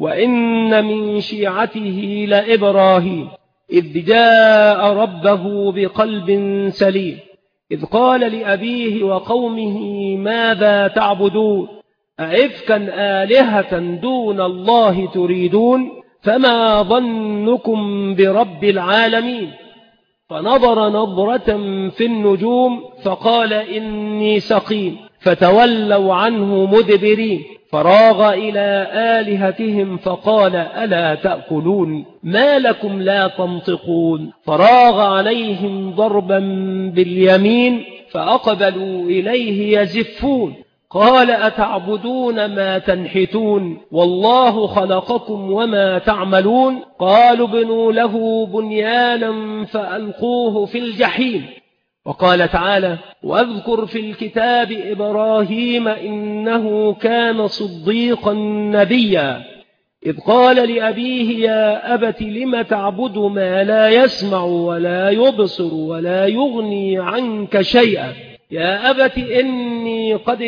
وإن من شيعته لإبراهيم إذ جاء ربه بقلب سليم إذ قال لأبيه وقومه ماذا تعبدون أئفكا آلهة دون الله تريدون فما ظنكم برب العالمين؟ فنظر نظرة في النجوم فقال إني سقيم فتولوا عنه مدبرين. فراغ إلى آلهتهم فقال ألا تأكلون ما لكم لا تنطقون فراغ عليهم ضربا باليمين فأقبلوا إليه يزفون قال أتعبدون ما تنحتون والله خلقكم وما تعملون قالوا بنوا له بنيانا فألقوه في الجحيم. وقال تعالى واذكر في الكتاب إبراهيم إنه كان صديقا نبيا إذ قال لأبيه يا أبت لم تعبد ما لا يسمع ولا يبصر ولا يغني عنك شيئا يا أبت إني قد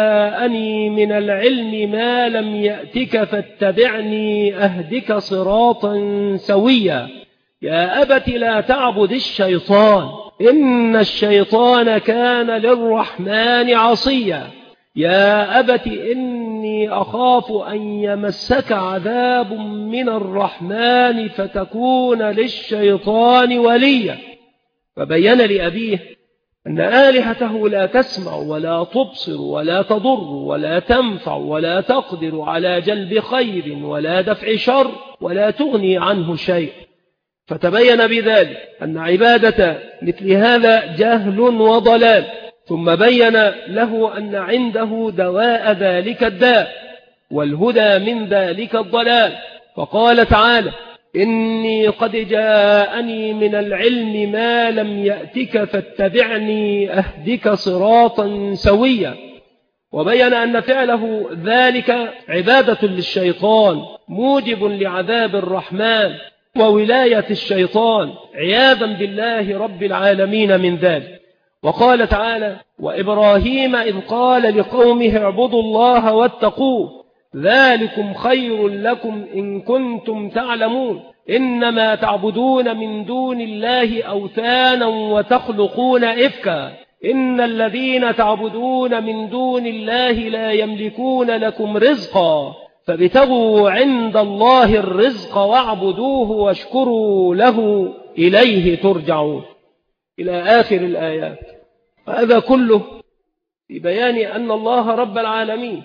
جاءني من العلم ما لم يأتك فاتبعني أهدك صراطا سويا يا أبت لا تعبد الشيطان إن الشيطان كان للرحمن عصيا يا أبت إني أخاف أن يمسك عذاب من الرحمن فتكون للشيطان وليا. فبين لأبيه أن آلهته لا تسمع ولا تبصر ولا تضر ولا تنفع ولا تقدر على جلب خير ولا دفع شر ولا تغني عنه شيء. فتبين بذلك أن عبادة مثل هذا جهل وضلال، ثم بين له أن عنده دواء ذلك الداء والهدى من ذلك الضلال. فقال تعالى إني قد جاءني من العلم ما لم يأتك فاتبعني أهدك صراطا سويا. وبين أن فعله ذلك عبادة للشيطان موجب لعذاب الرحمن وولاية الشيطان عياذا بالله رب العالمين من ذلك. وقال تعالى وإبراهيم إذ قال لقومه اعبدوا الله واتقوه ذلكم خير لكم إن كنتم تعلمون إنما تعبدون من دون الله أوثانا وتخلقون إفكا إن الذين تعبدون من دون الله لا يملكون لكم رزقا فابتغوا عند الله الرزق واعبدوه واشكروا له إليه ترجعون إلى آخر الآيات. هذا كله في بيان أن الله رب العالمين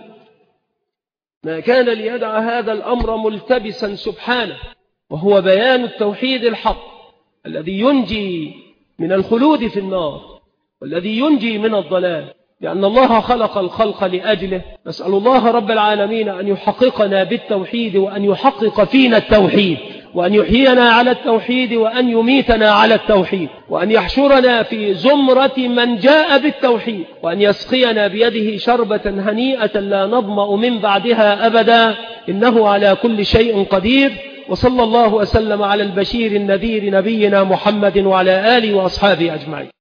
ما كان ليدع هذا الأمر ملتبسا سبحانه، وهو بيان التوحيد الحق الذي ينجي من الخلود في النار والذي ينجي من الضلال، لأن الله خلق الخلق لأجله. نسأل الله رب العالمين أن يحققنا بالتوحيد وأن يحقق فينا التوحيد وأن يحيينا على التوحيد وأن يميتنا على التوحيد وأن يحشرنا في زمرة من جاء بالتوحيد وأن يسقينا بيده شربة هنيئة لا نظمأ من بعدها أبدا إنه على كل شيء قدير. وصلى الله وسلم على البشير النذير نبينا محمد وعلى آله وأصحابه أجمعين.